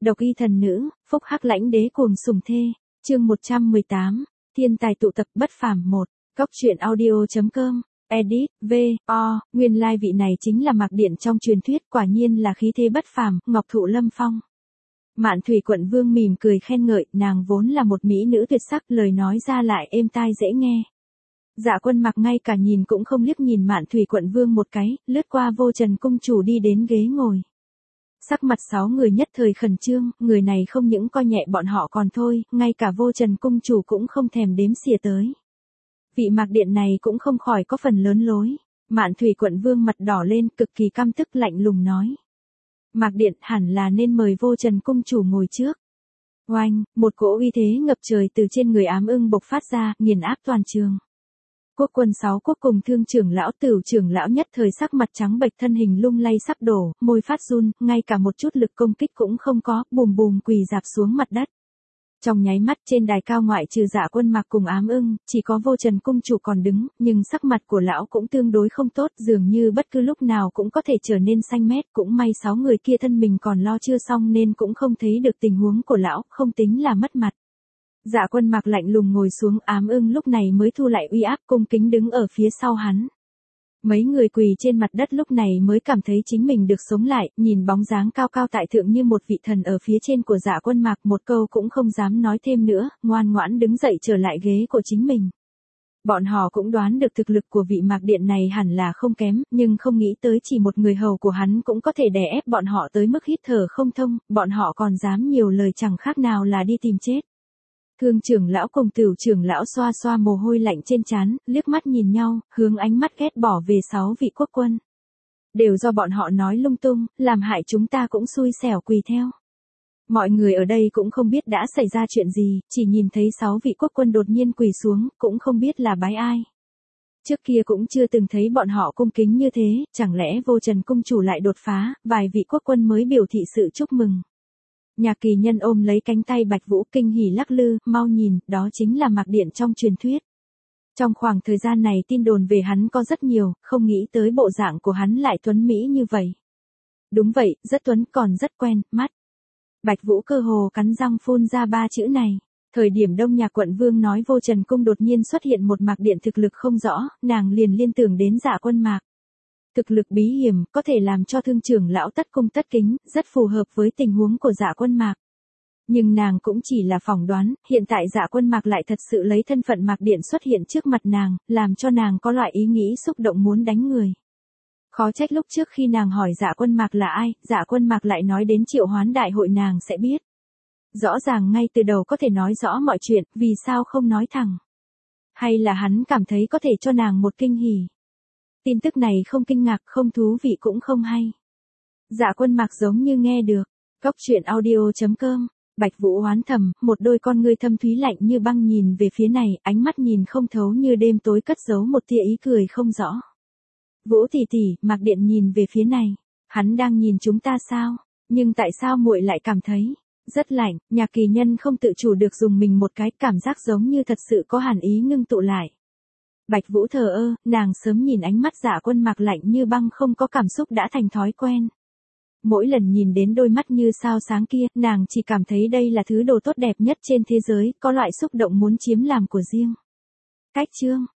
Độc y thần nữ, phúc hắc lãnh đế cuồng sủng thê. Chương 118. Thiên tài tụ tập bất phàm 1. Góc truyện audio.com. Edit, V.O. Nguyên lai vị này chính là Mạc Điện trong truyền thuyết, quả nhiên là khí thế bất phàm, ngọc thụ lâm phong. Mạn Thủy quận vương mỉm cười khen ngợi, nàng vốn là một mỹ nữ tuyệt sắc, lời nói ra lại êm tai dễ nghe. Dạ Quân Mặc ngay cả nhìn cũng không liếc nhìn Mạn Thủy quận vương một cái, lướt qua Vô Trần cung chủ đi đến ghế ngồi. Sắc mặt 6 người nhất thời khẩn trương, người này không những coi nhẹ bọn họ còn thôi, ngay cả Vô Trần cung chủ cũng không thèm đếm xỉa tới. Vị Mạc Điện này cũng không khỏi có phần lớn lối. Mạn Thủy quận vương mặt đỏ lên, cực kỳ căm tức lạnh lùng nói. Mạc Điện hẳn là nên mời Vô Trần cung chủ ngồi trước. Oanh, một cỗ uy thế ngập trời từ trên người Ám Ưng bộc phát ra, nghiền áp toàn trường. Quốc quân 6 quốc cùng Thương trưởng lão Tửu trưởng lão nhất thời sắc mặt trắng bệch, thân hình lung lay sắp đổ, môi phát run, ngay cả một chút lực công kích cũng không có, bùm bùm quỳ rạp xuống mặt đất. Trong nháy mắt trên đài cao ngoại trừ Dạ Quân Mặc cùng Ám Ưng, chỉ có Vô Trần cung chủ còn đứng, nhưng sắc mặt của lão cũng tương đối không tốt, dường như bất cứ lúc nào cũng có thể trở nên xanh mét, cũng may 6 người kia thân mình còn lo chưa xong nên cũng không thấy được tình huống của lão, không tính là mất mặt. Dạ Quân Mặc lạnh lùng ngồi xuống, Ám Ưng lúc này mới thu lại uy áp, cung kính đứng ở phía sau hắn. Mấy người quỳ trên mặt đất lúc này mới cảm thấy chính mình được sống lại, nhìn bóng dáng cao cao tại thượng như một vị thần ở phía trên của Dạ Quân Mặc, một câu cũng không dám nói thêm nữa, ngoan ngoãn đứng dậy trở lại ghế của chính mình. Bọn họ cũng đoán được thực lực của vị Mạc Điện này hẳn là không kém, nhưng không nghĩ tới chỉ một người hầu của hắn cũng có thể đè ép bọn họ tới mức hít thở không thông, bọn họ còn dám nhiều lời chẳng khác nào là đi tìm chết. Thương trưởng lão cùng Tửu trưởng lão xoa xoa mồ hôi lạnh trên trán, liếc mắt nhìn nhau, hướng ánh mắt ghét bỏ về 6 vị quốc quân. Đều do bọn họ nói lung tung, làm hại chúng ta cũng xui xẻo quỳ theo. Mọi người ở đây cũng không biết đã xảy ra chuyện gì, chỉ nhìn thấy 6 vị quốc quân đột nhiên quỳ xuống, cũng không biết là bái ai. Trước kia cũng chưa từng thấy bọn họ cung kính như thế, chẳng lẽ Vô Trần cung chủ lại đột phá, vài vị quốc quân mới biểu thị sự chúc mừng. Nhạc Kỳ Nhân ôm lấy cánh tay Bạch Vũ kinh hỉ lắc lư, mau nhìn, đó chính là Mạc Điện trong truyền thuyết. Trong khoảng thời gian này tin đồn về hắn có rất nhiều, không nghĩ tới bộ dạng của hắn lại tuấn mỹ như vậy. Đúng vậy, rất tuấn còn rất quen, mắt. Bạch Vũ cơ hồ cắn răng phun ra 3 chữ này. Thời điểm Đông Nhạc quận vương nói Vô Trần cung đột nhiên xuất hiện một Mạc Điện thực lực không rõ, nàng liền liên tưởng đến Dạ Quân Mạc. Thực lực bí hiểm, có thể làm cho Thương trưởng lão tất cung tất kính, rất phù hợp với tình huống của Dạ Quân Mạc. Nhưng nàng cũng chỉ là phỏng đoán, hiện tại Dạ Quân Mạc lại thật sự lấy thân phận Mạc Điện xuất hiện trước mặt nàng, làm cho nàng có loại ý nghĩ xúc động muốn đánh người. Khó trách lúc trước khi nàng hỏi Dạ Quân Mạc là ai, Dạ Quân Mạc lại nói đến triệu hoán đại hội nàng sẽ biết. Rõ ràng ngay từ đầu có thể nói rõ mọi chuyện, vì sao không nói thẳng? Hay là hắn cảm thấy có thể cho nàng một kinh hỉ? Tin tức này không kinh ngạc, không thú vị cũng không hay. Dạ Quân Mạc giống như nghe được. Góc truyện audio.com. Bạch Vũ oán thầm, một đôi con ngươi thâm thúy lạnh như băng nhìn về phía này, ánh mắt nhìn không thấu như đêm tối cất giấu một tia ý cười không rõ. Vũ tỷ tỷ, Mạc Điện nhìn về phía này. Hắn đang nhìn chúng ta sao? Nhưng tại sao muội lại cảm thấy rất lạnh? Nhạc Kỳ Nhân không tự chủ được dùng mình một cái, cảm giác giống như thật sự có hàn ý ngưng tụ lại. Bạch Vũ thờ ơ, nàng sớm nhìn ánh mắt Dạ Quân Mạc lạnh như băng không có cảm xúc đã thành thói quen. Mỗi lần nhìn đến đôi mắt như sao sáng kia, nàng chỉ cảm thấy đây là thứ đồ tốt đẹp nhất trên thế giới, có loại xúc động muốn chiếm làm của riêng. Cách chương.